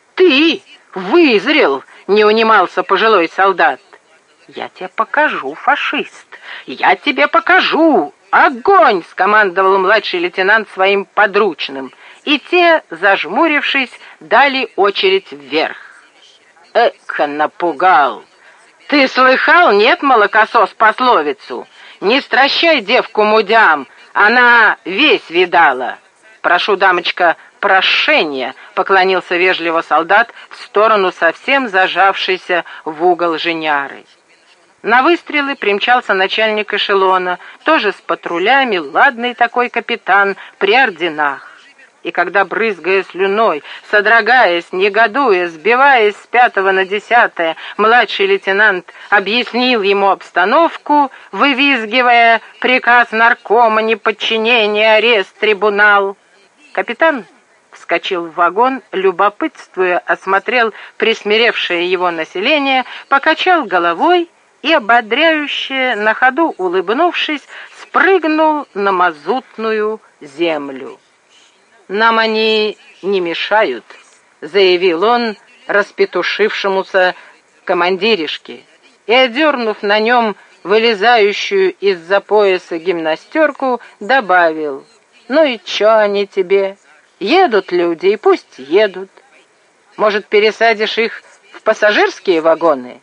Вызрел!» — не унимался пожилой солдат. «Я тебе покажу, фашист! Я тебе покажу! Огонь!» — скомандовал младший лейтенант своим подручным, и те, зажмурившись, дали очередь вверх. «Эка напугал! Ты слыхал, нет, молокосос, пословицу? Не стращай девку мудям, она весь видала!» «Прошу, дамочка, прошения», — поклонился вежливо солдат в сторону совсем зажавшейся в угол женяры. На выстрелы примчался начальник эшелона, тоже с патрулями, ладный такой капитан, при орденах. И когда, брызгая слюной, содрогаясь, негодуя, сбиваясь с 5 на 10, младший лейтенант объяснил ему обстановку, вывизгивая приказ наркома, неподчинение, арест, трибунал, капитан вскочил в вагон, любопытствуя, осмотрел присмиревшее его население, покачал головой и, ободряюще, на ходу улыбнувшись, спрыгнул на мазутную землю. «Нам они не мешают», — заявил он распетушившемуся командиришке, и, одернув на нем вылезающую из-за пояса гимнастерку, добавил: «Ну и чё они тебе? Едут люди, и пусть едут. Может, пересадишь их в пассажирские вагоны?»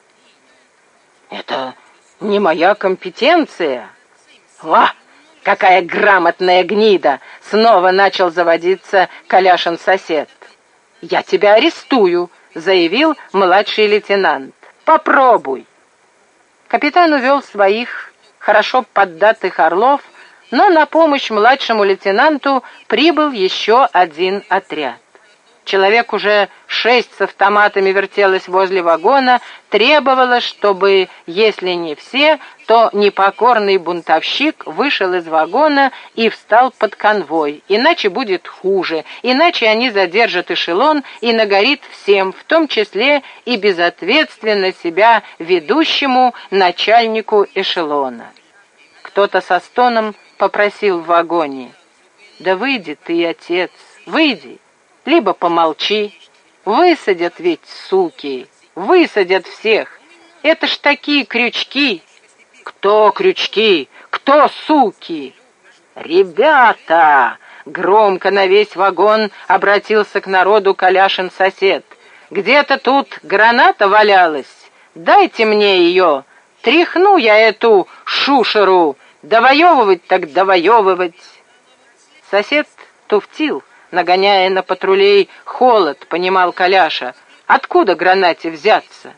«Это не моя компетенция». «Ва! Какая грамотная гнида!» — снова начал заводиться Коляшин сосед. «Я тебя арестую», — заявил младший лейтенант. «Попробуй». Капитан увел своих хорошо поддатых орлов, но на помощь младшему лейтенанту прибыл еще один отряд. человек уже 6 с автоматами вертелось возле вагона, требовалось, чтобы, если не все, то непокорный бунтовщик вышел из вагона и встал под конвой, иначе будет хуже, иначе они задержат эшелон и нагорит всем, в том числе и безответственно себя ведущему начальнику эшелона. Кто-то со стоном попросил в вагоне: «Да выйди ты, отец, выйди, либо помолчи. Высадят ведь, суки, высадят всех. Это ж такие крючки». «Кто крючки? Кто суки?» «Ребята!» — громко на весь вагон обратился к народу Коляшин сосед. «Где-то тут граната валялась. Дайте мне ее. Тряхну я эту шушеру. Довоевывать так довоевывать». Сосед туфтил, нагоняя на патрулей холод, понимал Коляша. Откуда гранате взяться?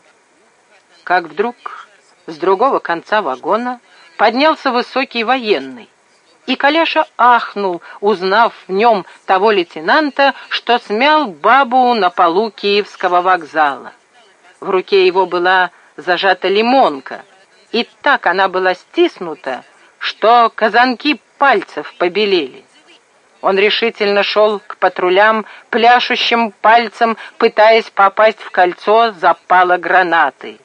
Как вдруг с другого конца вагона поднялся высокий военный, и Коляша ахнул, узнав в нем того лейтенанта, что смял бабу на полу Киевского вокзала. В руке его была зажата лимонка, и так она была стиснута, что казанки пальцев побелели. Он решительно шел к патрулям, пляшущим пальцем, пытаясь попасть в кольцо запала гранаты.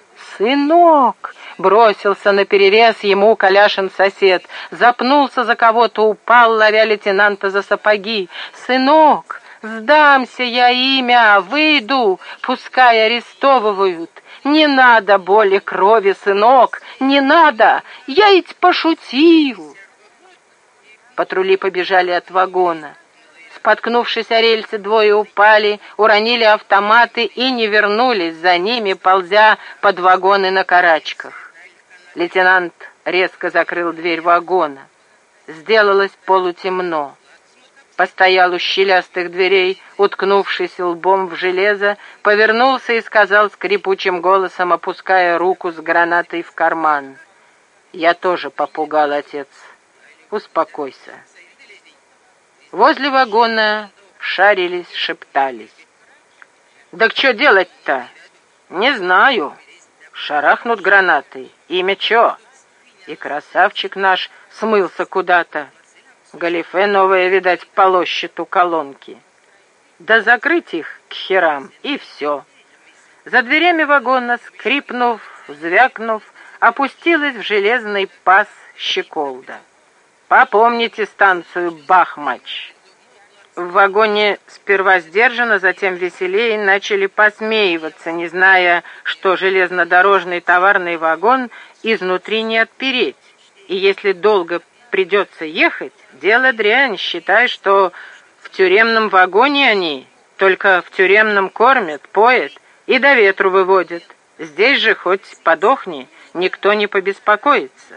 «Сынок!» — бросился наперерез ему Коляшин сосед, запнулся за кого-то, упал, ловя лейтенанта за сапоги. «Сынок, сдамся я имя, выйду, пускай арестовывают. Не надо боли крови, сынок, не надо, я ведь пошутил». Патрули побежали от вагона. Споткнувшись о рельсы, двое упали, уронили автоматы и не вернулись за ними, ползя под вагоны на карачках. Лейтенант резко закрыл дверь вагона. Сделалось полутемно. Постоял у щелястых дверей, уткнувшись лбом в железо, повернулся и сказал скрипучим голосом, опуская руку с гранатой в карман: «Я тоже попугал, отец. Успокойся». Возле вагона шарились, шептались. «Так что делать-то?» «Не знаю. Шарахнут гранатой. Имя чё?» И красавчик наш смылся куда-то. Галифе новое, видать, полощет у колонки. Да закрыть их к херам, и все. За дверями вагона, скрипнув, звякнув, опустилась в железный паз щеколда. «Попомните станцию Бахмач». В вагоне сперва сдержанно, затем веселее начали посмеиваться, не зная, что железнодорожный товарный вагон изнутри не отпереть. И если долго придется ехать, дело дрянь, считай, что в тюремном вагоне они, только в тюремном кормят, поят и до ветру выводят. Здесь же хоть подохни, никто не побеспокоится.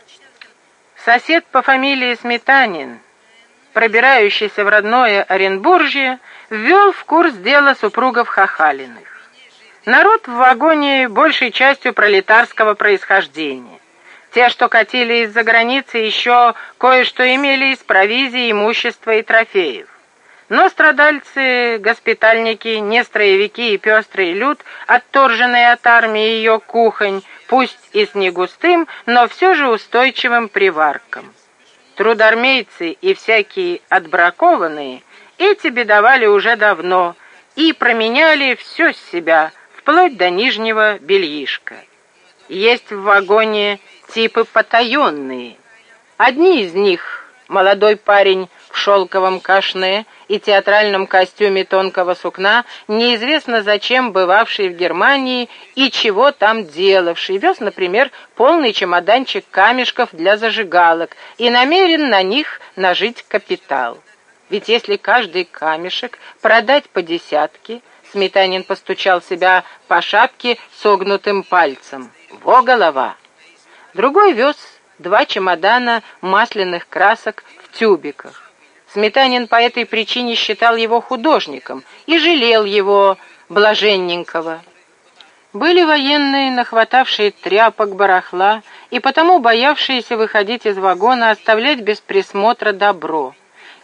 Сосед по фамилии Сметанин, пробирающийся в родное Оренбуржье, ввел в курс дела супругов Хахалиных. Народ в вагоне большей частью пролетарского происхождения. Те, что катили из-за границы, еще кое-что имели из провизии, имущества и трофеев. Но страдальцы, госпитальники, нестроевики и пестрый люд, отторженные от армии ее кухонь, пусть и с негустым, но все же устойчивым приварком. Трудармейцы и всякие отбракованные эти бедовали уже давно и променяли все с себя, вплоть до нижнего бельишка. Есть в вагоне типы потаенные. Одни из них — молодой парень в шелковом кашне и театральном костюме тонкого сукна, неизвестно зачем бывавший в Германии и чего там делавший, вез, например, полный чемоданчик камешков для зажигалок и намерен на них нажить капитал. Ведь если каждый камешек продать по десятке, Сметанин постучал себя по шапке согнутым пальцем. Во голова! Другой вез 2 чемодана масляных красок в тюбиках. Сметанин по этой причине считал его художником и жалел его, блаженненького. Были военные, нахватавшие тряпок, барахла, и потому боявшиеся выходить из вагона, оставлять без присмотра добро.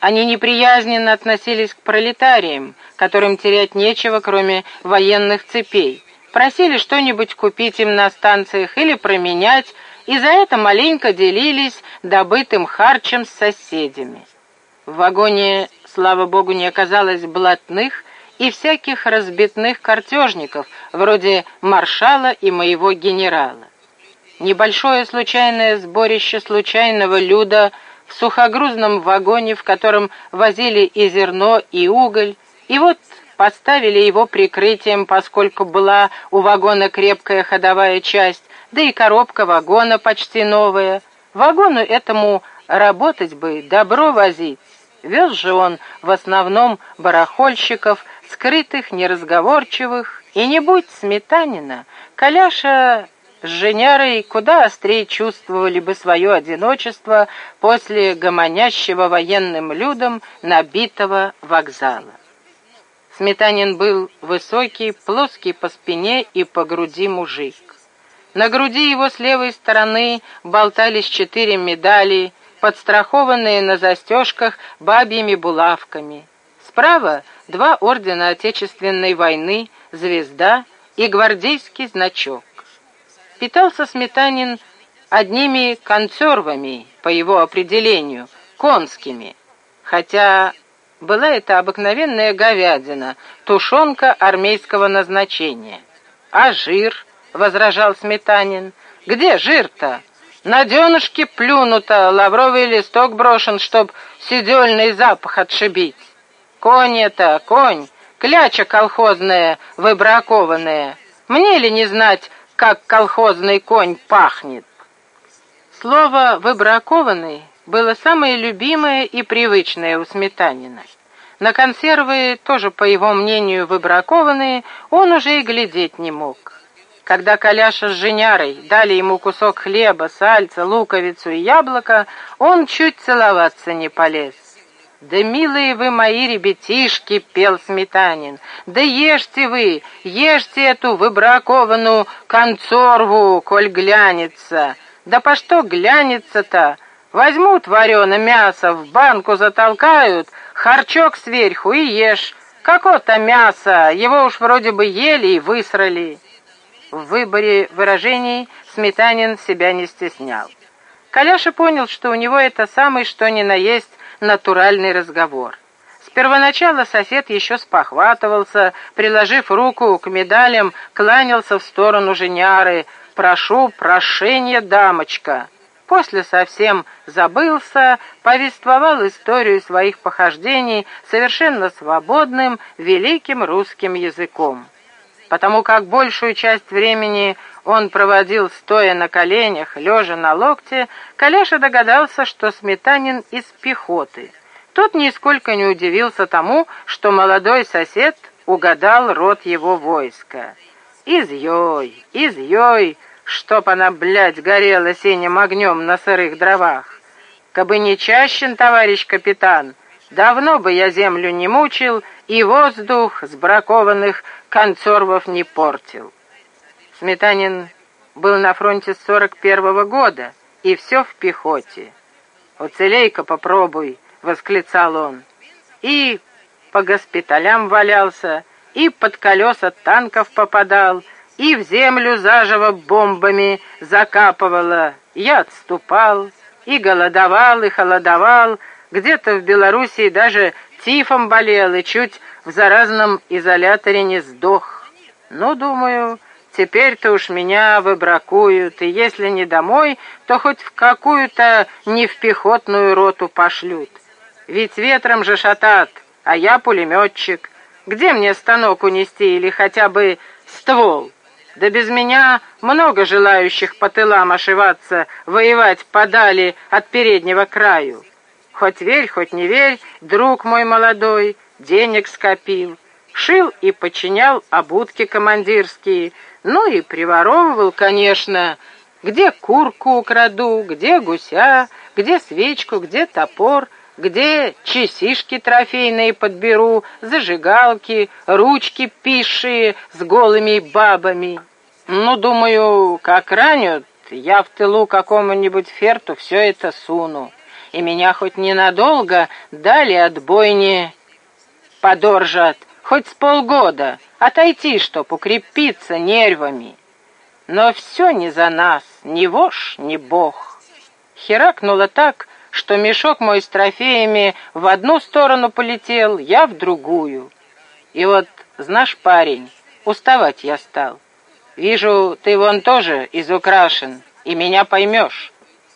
Они неприязненно относились к пролетариям, которым терять нечего, кроме военных цепей. Просили что-нибудь купить им на станциях или променять, и за это маленько делились добытым харчем с соседями. В вагоне, слава богу, не оказалось блатных и всяких разбитных картежников, вроде маршала и моего генерала. Небольшое случайное сборище случайного люда в сухогрузном вагоне, в котором возили и зерно, и уголь, и вот поставили его прикрытием, поскольку была у вагона крепкая ходовая часть, да и коробка вагона почти новая. Вагону этому работать бы, добро возить. Вез же он в основном барахольщиков, скрытых, неразговорчивых, и не будь Сметанина, Коляша с Женярой куда острее чувствовали бы свое одиночество после гомонящего военным людом набитого вокзала. Сметанин был высокий, плоский по спине и по груди мужик. На груди его с левой стороны болтались 4 медали, подстрахованные на застежках бабьими булавками. Справа 2 ордена Отечественной войны, звезда и гвардейский значок. Питался Сметанин одними консервами, по его определению, конскими, хотя была это обыкновенная говядина, тушенка армейского назначения. «А жир?» — возражал Сметанин. «Где жир-то? На денушке плюнуто, лавровый листок брошен, чтоб седельный запах отшибить. Конь это, конь, кляча колхозная, выбракованная. Мне ли не знать, как колхозный конь пахнет?» Слово «выбракованный» было самое любимое и привычное у Сметанина. На консервы, тоже, по его мнению, выбракованные, он уже и глядеть не мог. Когда Коляша с Женярой дали ему кусок хлеба, сальца, луковицу и яблоко, он чуть целоваться не полез. «Да, милые вы мои ребятишки!» — пел Сметанин. «Да ешьте вы, ешьте эту выбракованную консерву, коль глянется! Да по что глянется-то? Возьмут вареное мясо, в банку затолкают, харчок сверху и ешь. Какое-то мясо, его уж вроде бы ели и высрали». В выборе выражений Сметанин себя не стеснял. Коляша понял, что у него это самый что ни на есть натуральный разговор. С первоначала сосед еще спохватывался, приложив руку к медалям, кланялся в сторону Женяры: «Прошу прошения, дамочка». После совсем забылся, повествовал историю своих похождений совершенно свободным, великим русским языком. Потому как большую часть времени он проводил стоя на коленях, лежа на локте, Коляша догадался, что Сметанин из пехоты. Тот нисколько не удивился тому, что молодой сосед угадал род его войска. «Изъёй, изъёй, чтоб она, блядь, горела синим огнем на сырых дровах! Кабы не чащен, товарищ капитан, давно бы я землю не мучил и воздух с бракованных консервов не портил». Сметанин был на фронте с 41-го года, и все в пехоте. «Уцелей-ка попробуй», — восклицал он. И по госпиталям валялся, и под колеса танков попадал, и в землю заживо бомбами закапывало. Я отступал, и голодовал, и холодовал, где-то в Белоруссии даже тифом болел, и чуть в заразном изоляторе не сдох. Ну, думаю, теперь-то уж меня выбракуют, и если не домой, то хоть в какую-то не в пехотную роту пошлют. Ведь ветром же шатат, а я пулеметчик. Где мне станок унести или хотя бы ствол? Да без меня много желающих по тылам ошиваться, воевать подали от переднего краю. Хоть верь, хоть не верь, друг мой молодой, денег скопил. Шил и подчинял обутки командирские, ну и приворовывал, конечно, где курку украду, где гуся, где свечку, где топор, где часишки трофейные подберу, зажигалки, ручки писшие с голыми бабами. Ну, думаю, как ранят, я в тылу какому-нибудь ферту все это суну. и меня хоть ненадолго дали от бойни подоржат, хоть с полгода, отойти, чтоб укрепиться нервами. Но все не за нас, ни вошь, ни бог. Херакнуло так, что мешок мой с трофеями в одну сторону полетел, я в другую. И вот, знаешь, парень, уставать я стал. Вижу, ты вон тоже изукрашен, и меня поймешь.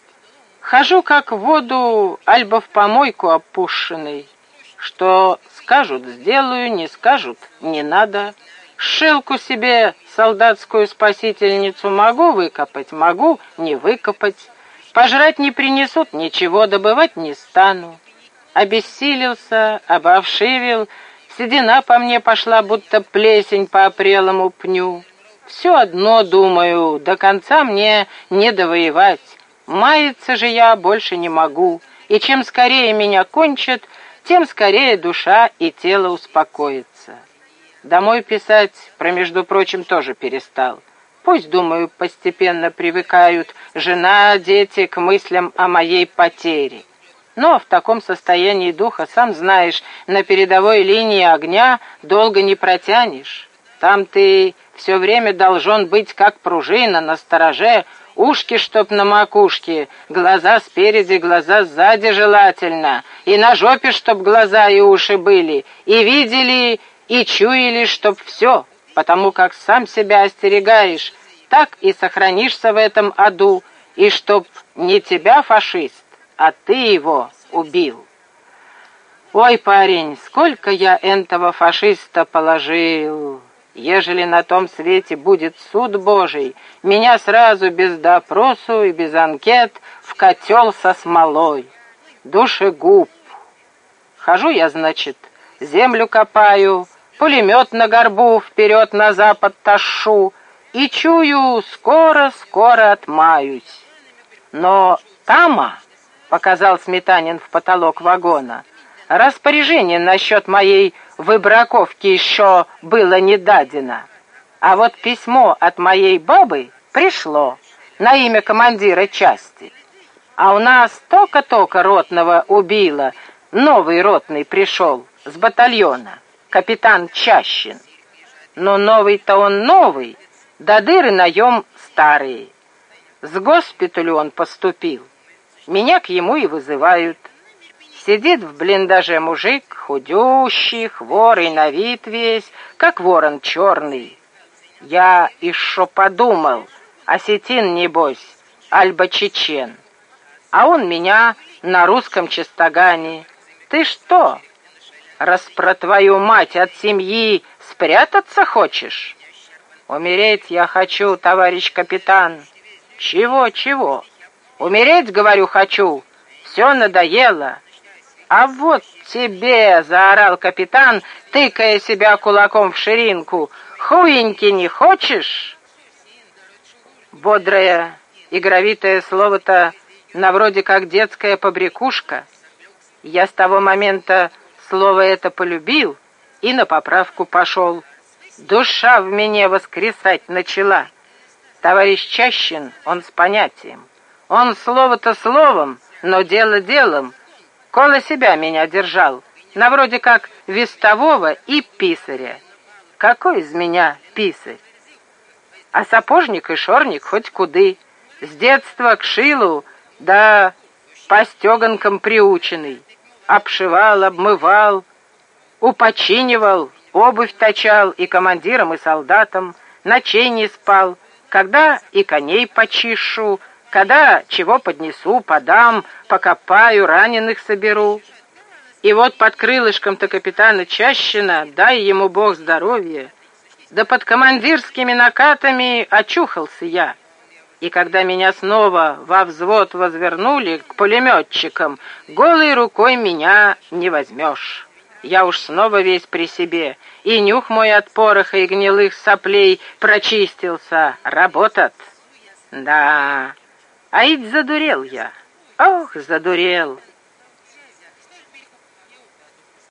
Хожу, как в воду, альбо в помойку опущенный. Что скажут, сделаю, не скажут, не надо. Шилку себе, солдатскую спасительницу, могу выкопать, могу не выкопать. Пожрать не принесут, ничего добывать не стану. Обессилился, обовшивил, седина по мне пошла, будто плесень по опрелому пню. Все одно, думаю, до конца мне не довоевать. Маяться же я больше не могу, и чем скорее меня кончат, тем скорее душа и тело успокоятся. Домой писать, между прочим, тоже перестал. Пусть, думаю, постепенно привыкают жена, дети к мыслям о моей потере. Но в таком состоянии духа, сам знаешь, на передовой линии огня долго не протянешь. Там ты все время должен быть как пружина, настороже, ушки чтоб на макушке, глаза спереди, глаза сзади желательно, и на жопе чтоб глаза и уши были, и видели, и чуяли, чтоб все, потому как сам себя остерегаешь, так и сохранишься в этом аду, и чтоб не тебя фашист, а ты его убил. Ой, парень, сколько я этого фашиста положил! Ежели на том свете будет суд Божий, меня сразу без допросу и без анкет в котел со смолой. Душегуб. Хожу я, значит, землю копаю, пулемет на горбу вперед на запад тащу, и чую, скоро-скоро отмаюсь. Но тама, показал Сметанин в потолок вагона, распоряжение насчет моей выбраковки еще было не дадено. А вот письмо от моей бабы пришло на имя командира части. А у нас только-только ротного убило, новый ротный пришел с батальона, капитан Чащин. Но новый-то он новый, до дыры наем старые. С госпиталю он поступил. Меня к ему и вызывают. Сидит в блиндаже мужик, худющий, хворый на вид весь, как ворон черный. Я еще подумал, осетин, небось, альбо чечен. А он меня на русском чистогане. Ты что, распро твою мать от семьи спрятаться хочешь? Умереть я хочу, товарищ капитан. Чего? Умереть, говорю, хочу. Все надоело. «А вот тебе!» — заорал капитан, тыкая себя кулаком в ширинку. «Хуеньки не хочешь?» Бодрое, игровитое слово-то на вроде как детская побрякушка. Я с того момента слово это полюбил и на поправку пошел. Душа в мне воскресать начала. Товарищ Чащин, он с понятием. Он слово-то словом, но дело делом. Коло себя меня держал, на вроде как вестового и писаря. Какой из меня писарь? А сапожник и шорник хоть куды. С детства к шилу, да по стеганкам приученный. Обшивал, обмывал, упочинивал, обувь точал и командирам, и солдатам, ночей не спал, когда и коней почищу, когда чего поднесу, подам, покопаю, раненых соберу. И вот под крылышком-то капитана Чащина, дай ему Бог здоровья, да под командирскими накатами очухался я. И когда меня снова во взвод возвернули к пулеметчикам, голой рукой меня не возьмешь. Я уж снова весь при себе, и нюх мой от пороха и гнилых соплей прочистился. Работат. Да... А ведь задурел я. Ох, задурел.